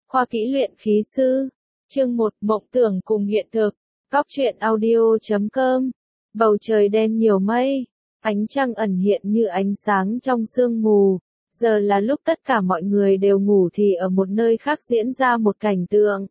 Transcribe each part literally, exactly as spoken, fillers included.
Khoa kỹ luyện khí sư. Chương một, mộng tưởng cùng hiện thực. Góc truyện audio chấm com. Bầu trời đen nhiều mây, ánh trăng ẩn hiện như ánh sáng trong sương mù. Giờ là lúc tất cả mọi người đều ngủ thì ở một nơi khác diễn ra một cảnh tượng.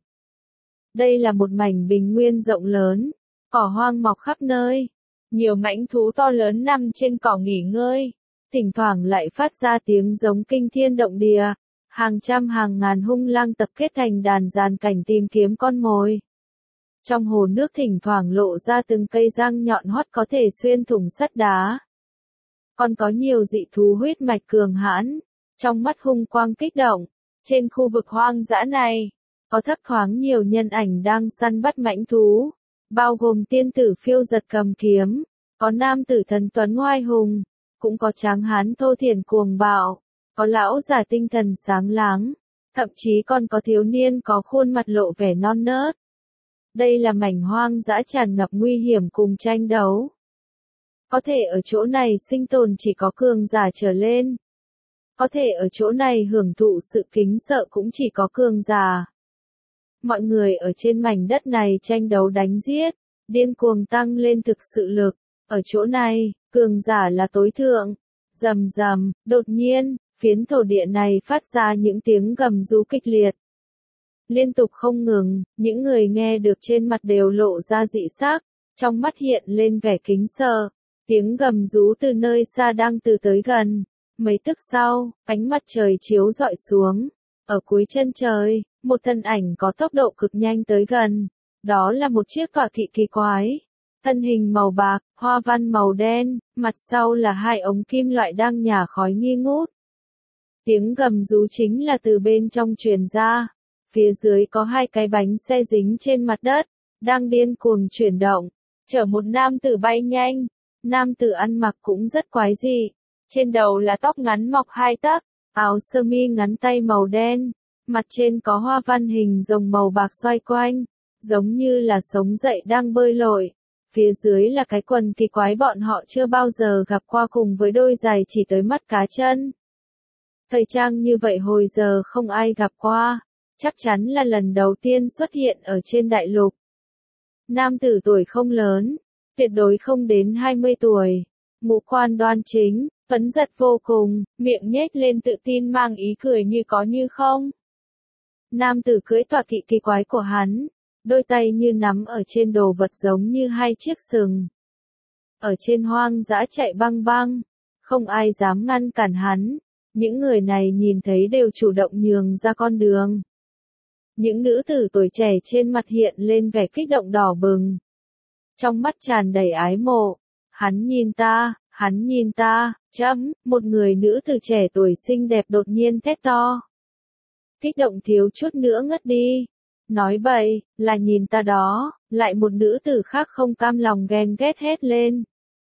Đây là một mảnh bình nguyên rộng lớn, cỏ hoang mọc khắp nơi. Nhiều mãnh thú to lớn nằm trên cỏ nghỉ ngơi. Thỉnh thoảng lại phát ra tiếng giống kinh thiên động địa. Hàng trăm hàng ngàn hung lang tập kết thành đàn dàn cảnh tìm kiếm con mồi. Trong hồ nước thỉnh thoảng lộ ra từng cây răng nhọn hoắt có thể xuyên thủng sắt đá. Còn có nhiều dị thú huyết mạch cường hãn, trong mắt hung quang kích động. Trên khu vực hoang dã này, có thấp thoáng nhiều nhân ảnh đang săn bắt mãnh thú, bao gồm tiên tử phiêu giật cầm kiếm, có nam tử thần tuấn oai hùng, cũng có tráng hán thô thiển cuồng bạo, có lão già tinh thần sáng láng, thậm chí còn có thiếu niên có khuôn mặt lộ vẻ non nớt. Đây là mảnh hoang dã tràn ngập nguy hiểm cùng tranh đấu. Có thể ở chỗ này sinh tồn chỉ có cường giả trở lên. Có thể ở chỗ này hưởng thụ sự kính sợ cũng chỉ có cường giả. Mọi người ở trên mảnh đất này tranh đấu đánh giết, điên cuồng tăng lên thực sự lực. Ở chỗ này, cường giả là tối thượng. Rầm rầm, đột nhiên, phiến thổ địa này phát ra những tiếng gầm rú kịch liệt. Liên tục không ngừng, những người nghe được trên mặt đều lộ ra dị sắc, trong mắt hiện lên vẻ kính sợ. Tiếng gầm rú từ nơi xa đang từ tới gần. Mấy tức sau, ánh mặt trời chiếu rọi xuống. Ở cuối chân trời, một thân ảnh có tốc độ cực nhanh tới gần. Đó là một chiếc tọa kỵ kỳ quái. Thân hình màu bạc, hoa văn màu đen, mặt sau là hai ống kim loại đang nhả khói nghi ngút. Tiếng gầm rú chính là từ bên trong truyền ra. Phía dưới có hai cái bánh xe dính trên mặt đất, đang điên cuồng chuyển động, chở một nam tử bay nhanh. Nam tử ăn mặc cũng rất quái dị, trên đầu là tóc ngắn mọc hai tấc, áo sơ mi ngắn tay màu đen, mặt trên có hoa văn hình rồng màu bạc xoay quanh, giống như là sống dậy đang bơi lội. Phía dưới là cái quần kỳ quái bọn họ chưa bao giờ gặp qua cùng với đôi giày chỉ tới mắt cá chân. Thời trang như vậy hồi giờ không ai gặp qua, chắc chắn là lần đầu tiên xuất hiện ở trên đại lục. Nam tử tuổi không lớn, tuyệt đối không đến hai mươi tuổi, ngũ quan đoan chính, phấn giật vô cùng, miệng nhếch lên tự tin mang ý cười như có như không. Nam tử cưỡi tọa kỵ kỳ quái của hắn, đôi tay như nắm ở trên đồ vật giống như hai chiếc sừng. Ở trên hoang dã chạy băng băng, không ai dám ngăn cản hắn, những người này nhìn thấy đều chủ động nhường ra con đường. Những nữ tử tuổi trẻ trên mặt hiện lên vẻ kích động đỏ bừng. Trong mắt tràn đầy ái mộ, hắn nhìn ta, hắn nhìn ta, chấm, một người nữ tử trẻ tuổi xinh đẹp đột nhiên thét to. Kích động thiếu chút nữa ngất đi. Nói bậy, là nhìn ta đó, lại một nữ tử khác không cam lòng ghen ghét hét lên.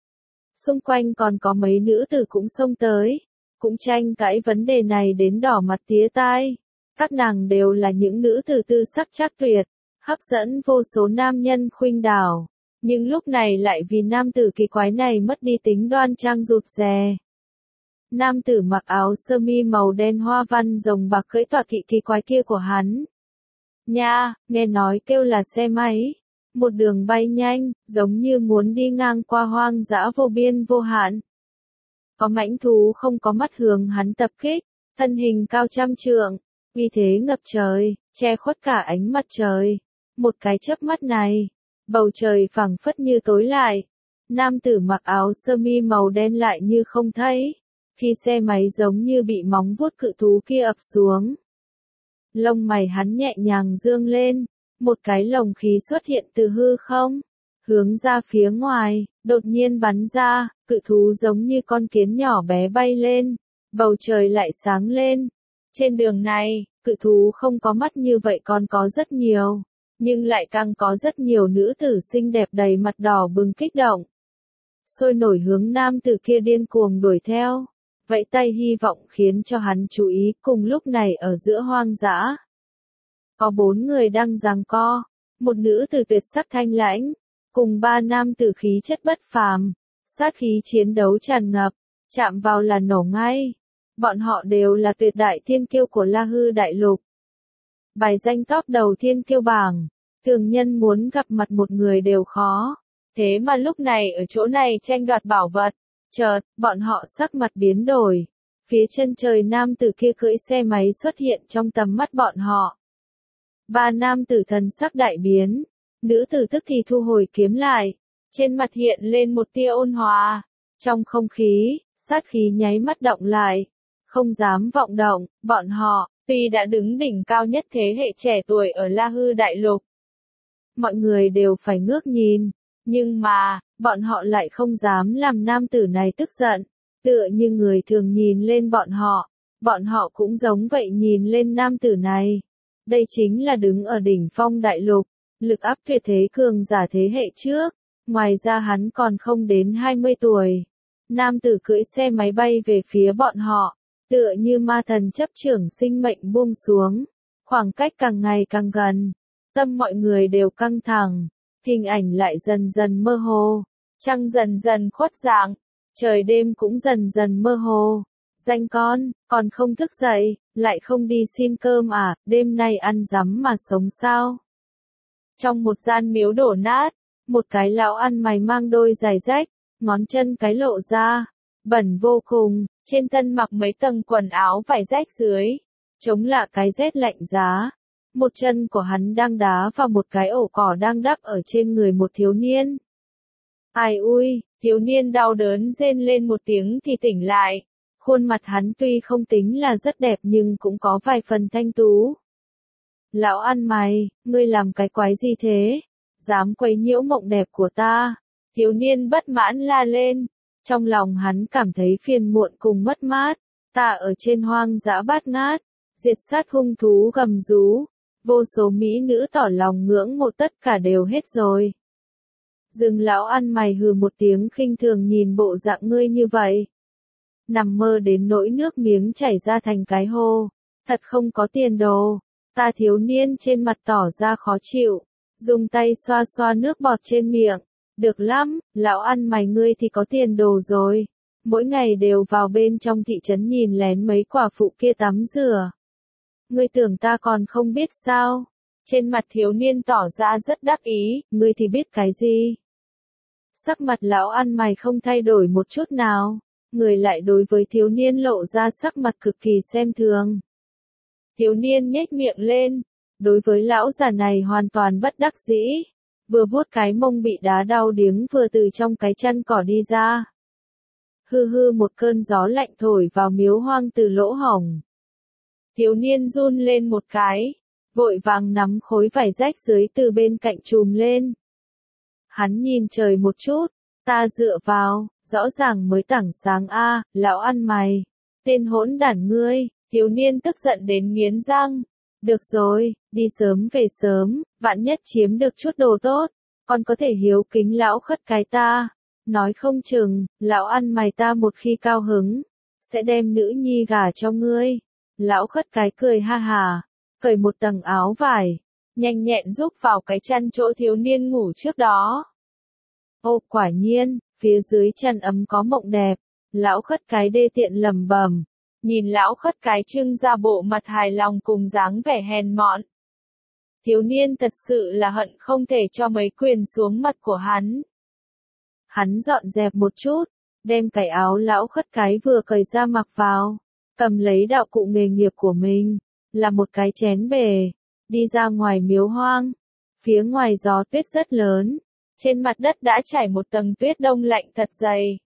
Xung quanh còn có mấy nữ tử cũng xông tới, cũng tranh cãi vấn đề này đến đỏ mặt tía tai. Các nàng đều là những nữ tử tư sắc chắc tuyệt, hấp dẫn vô số nam nhân khuynh đảo. Nhưng lúc này lại vì nam tử kỳ quái này mất đi tính đoan trang rụt rè. Nam tử mặc áo sơ mi màu đen hoa văn rồng bạc cưỡi tọa kỵ kỳ quái kia của hắn. Nha, nghe nói kêu là xe máy. Một đường bay nhanh, giống như muốn đi ngang qua hoang dã vô biên vô hạn. Có mãnh thú không có mắt hướng hắn tập kích, thân hình cao trăm trượng, uy thế ngập trời, che khuất cả ánh mặt trời. Một cái chớp mắt này, bầu trời phẳng phất như tối lại. Nam tử mặc áo sơ mi màu đen lại như không thấy. Khi xe máy giống như bị móng vuốt cự thú kia ập xuống. Lông mày hắn nhẹ nhàng dương lên. Một cái lồng khí xuất hiện từ hư không. Hướng ra phía ngoài, đột nhiên bắn ra. Cự thú giống như con kiến nhỏ bé bay lên. Bầu trời lại sáng lên. Trên đường này, cự thú không có mắt như vậy còn có rất nhiều. Nhưng lại càng có rất nhiều nữ tử xinh đẹp đầy mặt đỏ bừng kích động. Sôi nổi hướng nam tử kia điên cuồng đuổi theo. Vẫy tay hy vọng khiến cho hắn chú ý. Cùng lúc này ở giữa hoang dã, có bốn người đang giằng co. Một nữ tử tuyệt sắc thanh lãnh, cùng ba nam tử khí chất bất phàm, sát khí chiến đấu tràn ngập, chạm vào là nổ ngay. Bọn họ đều là tuyệt đại thiên kiêu của La Hư đại lục. bài danh top đầu thiên kiêu bảng. Thường nhân muốn gặp mặt một người đều khó. Thế mà lúc này ở chỗ này tranh đoạt bảo vật. Chợt, bọn họ sắc mặt biến đổi. Phía chân trời nam tử kia cưỡi xe máy xuất hiện trong tầm mắt bọn họ. Ba nam tử thần sắc đại biến. Nữ tử tức thì thu hồi kiếm lại. Trên mặt hiện lên một tia ôn hòa. Trong không khí, sát khí nháy mắt động lại. Không dám vọng động, bọn họ, tuy đã đứng đỉnh cao nhất thế hệ trẻ tuổi ở La Hư Đại Lục. Mọi người đều phải ngước nhìn. Nhưng mà, bọn họ lại không dám làm nam tử này tức giận. Tựa như người thường nhìn lên bọn họ. Bọn họ cũng giống vậy nhìn lên nam tử này. Đây chính là đứng ở đỉnh phong đại lục. Lực áp tuyệt thế cường giả thế hệ trước. Ngoài ra hắn còn không đến hai mươi tuổi. Nam tử cưỡi xe máy bay về phía bọn họ. Tựa như ma thần chấp trưởng sinh mệnh buông xuống. Khoảng cách càng ngày càng gần. Tâm mọi người đều căng thẳng. Hình ảnh lại dần dần mơ hồ. Trăng dần dần khuất dạng. Trời đêm cũng dần dần mơ hồ. Danh con, còn không thức dậy, lại không đi xin cơm à, đêm nay ăn rắm mà sống sao? Trong một gian miếu đổ nát, một cái lão ăn mày mang đôi giày rách, ngón chân cái lộ ra, bẩn vô cùng, trên thân mặc mấy tầng quần áo vải rách dưới, chống lại cái rét lạnh giá. Một chân của hắn đang đá vào một cái ổ cỏ đang đắp ở trên người một thiếu niên. Ai ui, thiếu niên đau đớn rên lên một tiếng thì tỉnh lại. Khuôn mặt hắn tuy không tính là rất đẹp nhưng cũng có vài phần thanh tú. Lão ăn mày, ngươi làm cái quái gì thế? Dám quấy nhiễu mộng đẹp của ta. Thiếu niên bất mãn la lên. Trong lòng hắn cảm thấy phiền muộn cùng mất mát. Ta ở trên hoang dã bát ngát. Diệt sát hung thú gầm rú. Vô số mỹ nữ tỏ lòng ngưỡng mộ tất cả đều hết rồi. Dừng lão ăn mày hừ một tiếng khinh thường nhìn bộ dạng ngươi như vậy. Nằm mơ đến nỗi nước miếng chảy ra thành cái hồ. Thật không có tiền đồ. Ta thiếu niên trên mặt tỏ ra khó chịu. Dùng tay xoa xoa nước bọt trên miệng. Được lắm, lão ăn mày ngươi thì có tiền đồ rồi. Mỗi ngày đều vào bên trong thị trấn nhìn lén mấy quả phụ kia tắm rửa. Ngươi tưởng ta còn không biết sao? Trên mặt thiếu niên tỏ ra rất đắc ý, ngươi thì biết cái gì? Sắc mặt lão ăn mày không thay đổi một chút nào. Người lại đối với thiếu niên lộ ra sắc mặt cực kỳ xem thường. Thiếu niên nhếch miệng lên. Đối với lão già này hoàn toàn bất đắc dĩ. Vừa vuốt cái mông bị đá đau điếng vừa từ trong cái chăn cỏ đi ra. Hư hư một cơn gió lạnh thổi vào miếu hoang từ lỗ hổng. Thiếu niên run lên một cái. Vội vàng nắm khối vải rách dưới từ bên cạnh chùm lên. Hắn nhìn trời một chút. Ta dựa vào, rõ ràng mới tảng sáng a, à, lão ăn mày. Tên hỗn đản ngươi, thiếu niên tức giận đến nghiến răng. Được rồi, đi sớm về sớm, vạn nhất chiếm được chút đồ tốt, còn có thể hiếu kính lão khất cái ta. Nói không chừng, lão ăn mày ta một khi cao hứng, sẽ đem nữ nhi gả cho ngươi. Lão khất cái cười ha hà, cởi một tầng áo vải, nhanh nhẹn giúp vào cái chăn chỗ thiếu niên ngủ trước đó. Ô quả nhiên, phía dưới chăn ấm có mộng đẹp, lão khất cái đê tiện lầm bầm, nhìn lão khất cái trưng ra bộ mặt hài lòng cùng dáng vẻ hèn mọn. Thiếu niên thật sự là hận không thể cho mấy quyền xuống mặt của hắn. Hắn dọn dẹp một chút, đem cái áo lão khất cái vừa cởi ra mặc vào, cầm lấy đạo cụ nghề nghiệp của mình, là một cái chén bể, đi ra ngoài miếu hoang. Phía ngoài gió tuyết rất lớn. Trên mặt đất đã trải một tầng tuyết đông lạnh thật dày.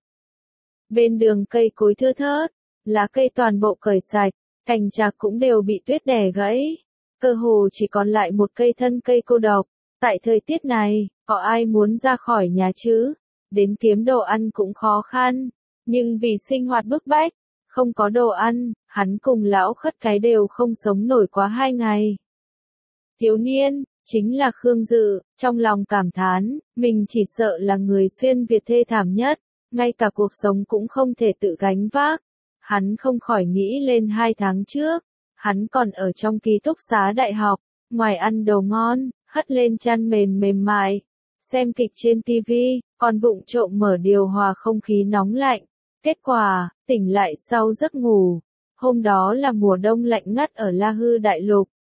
Bên đường cây cối thưa thớt, lá cây toàn bộ cởi sạch, cành trạc cũng đều bị tuyết đè gãy. Cơ hồ chỉ còn lại một cây thân cây cô độc. Tại thời tiết này, có ai muốn ra khỏi nhà chứ? Đến kiếm đồ ăn cũng khó khăn. Nhưng vì sinh hoạt bức bách, không có đồ ăn, hắn cùng lão khất cái đều không sống nổi quá hai ngày. Thiếu niên, chính là Khương Dự, trong lòng cảm thán, mình chỉ sợ là người xuyên Việt thê thảm nhất, ngay cả cuộc sống cũng không thể tự gánh vác. Hắn không khỏi nghĩ lên hai tháng trước, hắn còn ở trong ký túc xá đại học, ngoài ăn đồ ngon, hất lên chăn mền mềm mại, xem kịch trên tivi, còn vụng trộm mở điều hòa không khí nóng lạnh. Kết quả, tỉnh lại sau giấc ngủ. Hôm đó là mùa đông lạnh ngắt ở La Hư Đại Lục.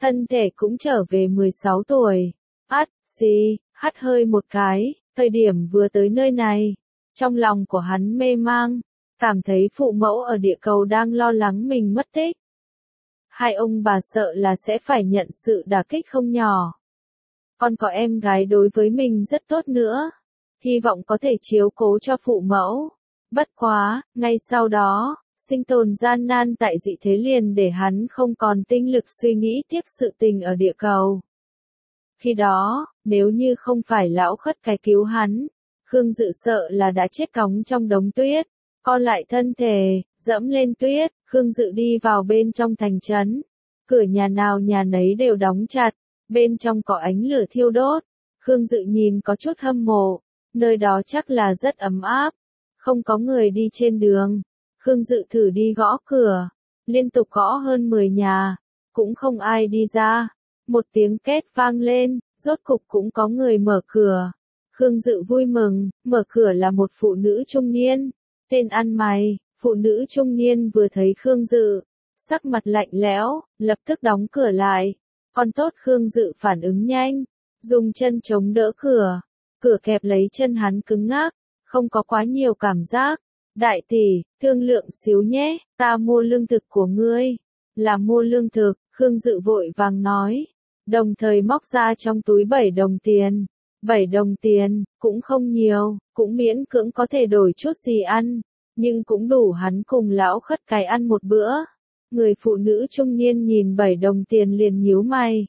thân thể cũng trở về mười sáu tuổi. Át, xì, hắt hơi một cái, thời điểm vừa tới nơi này. Trong lòng của hắn mê mang, cảm thấy phụ mẫu ở địa cầu đang lo lắng mình mất tích. Hai ông bà sợ là sẽ phải nhận sự đả kích không nhỏ. Còn có em gái đối với mình rất tốt nữa. Hy vọng có thể chiếu cố cho phụ mẫu. Bất quá, ngay sau đó, sinh tồn gian nan tại dị thế liền để hắn không còn tinh lực suy nghĩ tiếp sự tình ở địa cầu. Khi đó, nếu như không phải lão khất cái cứu hắn, Khương Dự sợ là đã chết cóng trong đống tuyết. Con lại thân thể, dẫm lên tuyết, Khương Dự đi vào bên trong thành trấn. Cửa nhà nào nhà nấy đều đóng chặt, bên trong có ánh lửa thiêu đốt. Khương Dự nhìn có chút hâm mộ, nơi đó chắc là rất ấm áp. Không có người đi trên đường. Khương Dự thử đi gõ cửa, liên tục gõ hơn mười nhà, cũng không ai đi ra. Một tiếng két vang lên, rốt cục cũng có người mở cửa. Khương Dự vui mừng, mở cửa là một phụ nữ trung niên, tên ăn mày. Phụ nữ trung niên vừa thấy Khương Dự, sắc mặt lạnh lẽo, lập tức đóng cửa lại. Còn tốt Khương Dự phản ứng nhanh, dùng chân chống đỡ cửa, cửa kẹp lấy chân hắn cứng ngắc, không có quá nhiều cảm giác. Đại tỷ, thương lượng xíu nhé, ta mua lương thực của ngươi. Là mua lương thực, Khương Dự vội vàng nói, đồng thời móc ra trong túi bảy đồng tiền. bảy đồng tiền, cũng không nhiều, cũng miễn cưỡng có thể đổi chút gì ăn, nhưng cũng đủ hắn cùng lão khất cái ăn một bữa. Người phụ nữ trung niên nhìn bảy đồng tiền liền nhíu mày.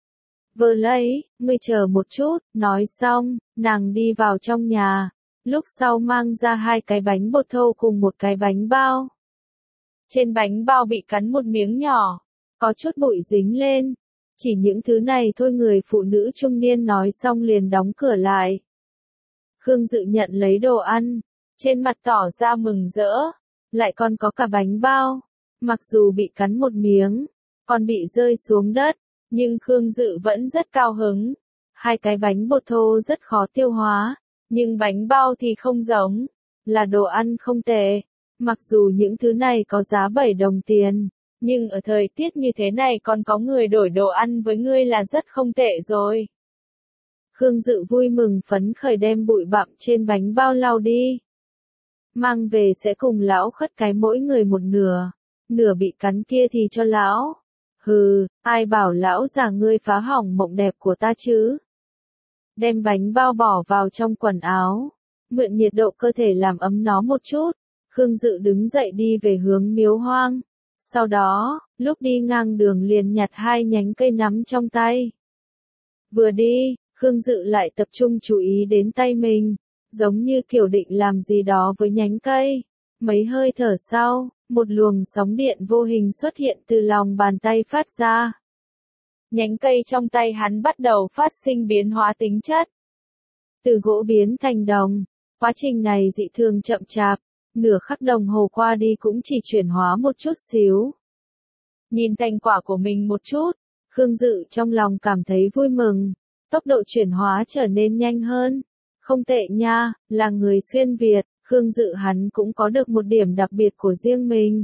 Vợ lấy, ngươi chờ một chút, nói xong, nàng đi vào trong nhà, lúc sau mang ra hai cái bánh bột thô cùng một cái bánh bao. Trên bánh bao bị cắn một miếng nhỏ, có chút bụi dính lên. Chỉ những thứ này thôi, người phụ nữ trung niên nói xong liền đóng cửa lại. Khương Dự nhận lấy đồ ăn, trên mặt tỏ ra mừng rỡ, lại còn có cả bánh bao. Mặc dù bị cắn một miếng, còn bị rơi xuống đất, nhưng Khương Dự vẫn rất cao hứng. Hai cái bánh bột thô rất khó tiêu hóa, nhưng bánh bao thì không giống, là đồ ăn không tệ. Mặc dù những thứ này có giá bảy đồng tiền, nhưng ở thời tiết như thế này còn có người đổi đồ ăn với ngươi là rất không tệ rồi. Khương Dự vui mừng phấn khởi đem bụi bặm trên bánh bao lau đi. Mang về sẽ cùng lão khất cái mỗi người một nửa, nửa bị cắn kia thì cho lão. Hừ, ai bảo lão già ngươi phá hỏng mộng đẹp của ta chứ. Đem bánh bao bỏ vào trong quần áo, mượn nhiệt độ cơ thể làm ấm nó một chút. Khương Dự đứng dậy đi về hướng miếu hoang. Sau đó, lúc đi ngang đường liền nhặt hai nhánh cây nắm trong tay. Vừa đi, Khương Dự lại tập trung chú ý đến tay mình, giống như kiểu định làm gì đó với nhánh cây. Mấy hơi thở sau, một luồng sóng điện vô hình xuất hiện từ lòng bàn tay phát ra. Nhánh cây trong tay hắn bắt đầu phát sinh biến hóa tính chất. Từ gỗ biến thành đồng, quá trình này dị thường chậm chạp. Nửa khắc đồng hồ qua đi cũng chỉ chuyển hóa một chút xíu. Nhìn thành quả của mình một chút, Khương Dự trong lòng cảm thấy vui mừng. Tốc độ chuyển hóa trở nên nhanh hơn. Không tệ nha, là người xuyên Việt, Khương Dự hắn cũng có được một điểm đặc biệt của riêng mình.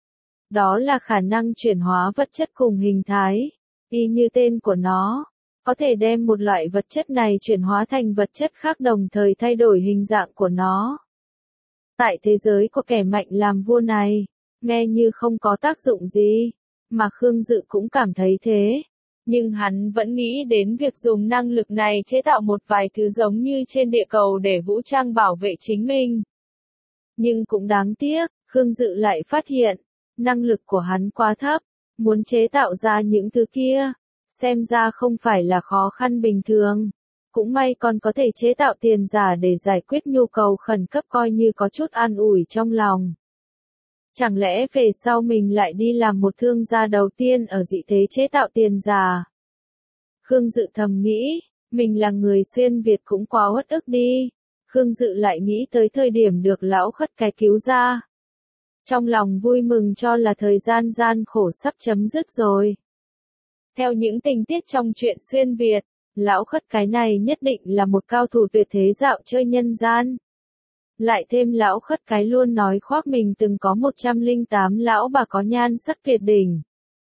Đó là khả năng chuyển hóa vật chất cùng hình thái. Y như tên của nó, có thể đem một loại vật chất này chuyển hóa thành vật chất khác đồng thời thay đổi hình dạng của nó. Tại thế giới của kẻ mạnh làm vua này, nghe như không có tác dụng gì, mà Khương Dự cũng cảm thấy thế. Nhưng hắn vẫn nghĩ đến việc dùng năng lực này chế tạo một vài thứ giống như trên địa cầu để vũ trang bảo vệ chính mình. Nhưng cũng đáng tiếc, Khương Dự lại phát hiện, năng lực của hắn quá thấp, muốn chế tạo ra những thứ kia, xem ra không phải là khó khăn bình thường. Cũng may còn có thể chế tạo tiền giả để giải quyết nhu cầu khẩn cấp, coi như có chút an ủi trong lòng. Chẳng lẽ về sau mình lại đi làm một thương gia đầu tiên ở dị thế chế tạo tiền giả? Khương Dự thầm nghĩ, mình là người xuyên Việt cũng quá uất ức đi. Khương Dự lại nghĩ tới thời điểm được lão khất cái cứu ra. Trong lòng vui mừng cho là thời gian gian khổ sắp chấm dứt rồi. Theo những tình tiết trong truyện xuyên Việt, lão khất cái này nhất định là một cao thủ tuyệt thế dạo chơi nhân gian. Lại thêm lão khất cái luôn nói khoác mình từng có một trăm linh tám lão bà có nhan sắc tuyệt đỉnh.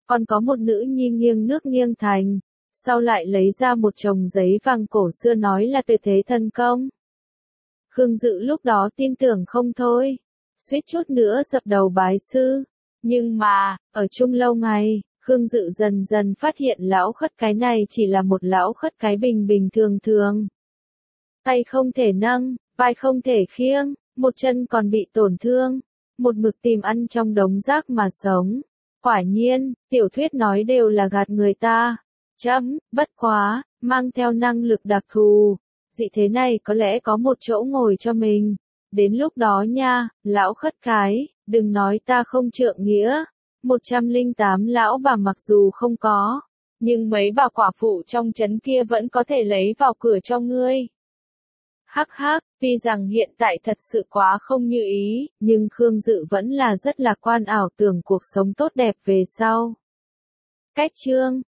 còn có một nữ nhi nghiêng nước nghiêng thành, sau lại lấy ra một chồng giấy vàng cổ xưa nói là tuyệt thế thần công. Khương Dự lúc đó tin tưởng không thôi, suýt chút nữa dập đầu bái sư, nhưng mà, ở chung lâu ngày, Khương Dự dần dần phát hiện lão khất cái này chỉ là một lão khất cái bình bình thường thường. Tay không thể nâng, vai không thể khiêng, một chân còn bị tổn thương, một mực tìm ăn trong đống rác mà sống. Quả nhiên, tiểu thuyết nói đều là gạt người ta. Chấm, bất quá, mang theo năng lực đặc thù. Dị thế này có lẽ có một chỗ ngồi cho mình. Đến lúc đó nha, lão khất cái, đừng nói ta không trượng nghĩa. một trăm lẻ tám lão bà mặc dù không có, nhưng mấy bà quả phụ trong trấn kia vẫn có thể lấy vào cửa cho ngươi. Hắc hắc, tuy rằng hiện tại thật sự quá không như ý, nhưng Khương Dự vẫn là rất lạc quan ảo tưởng cuộc sống tốt đẹp về sau. Cách chương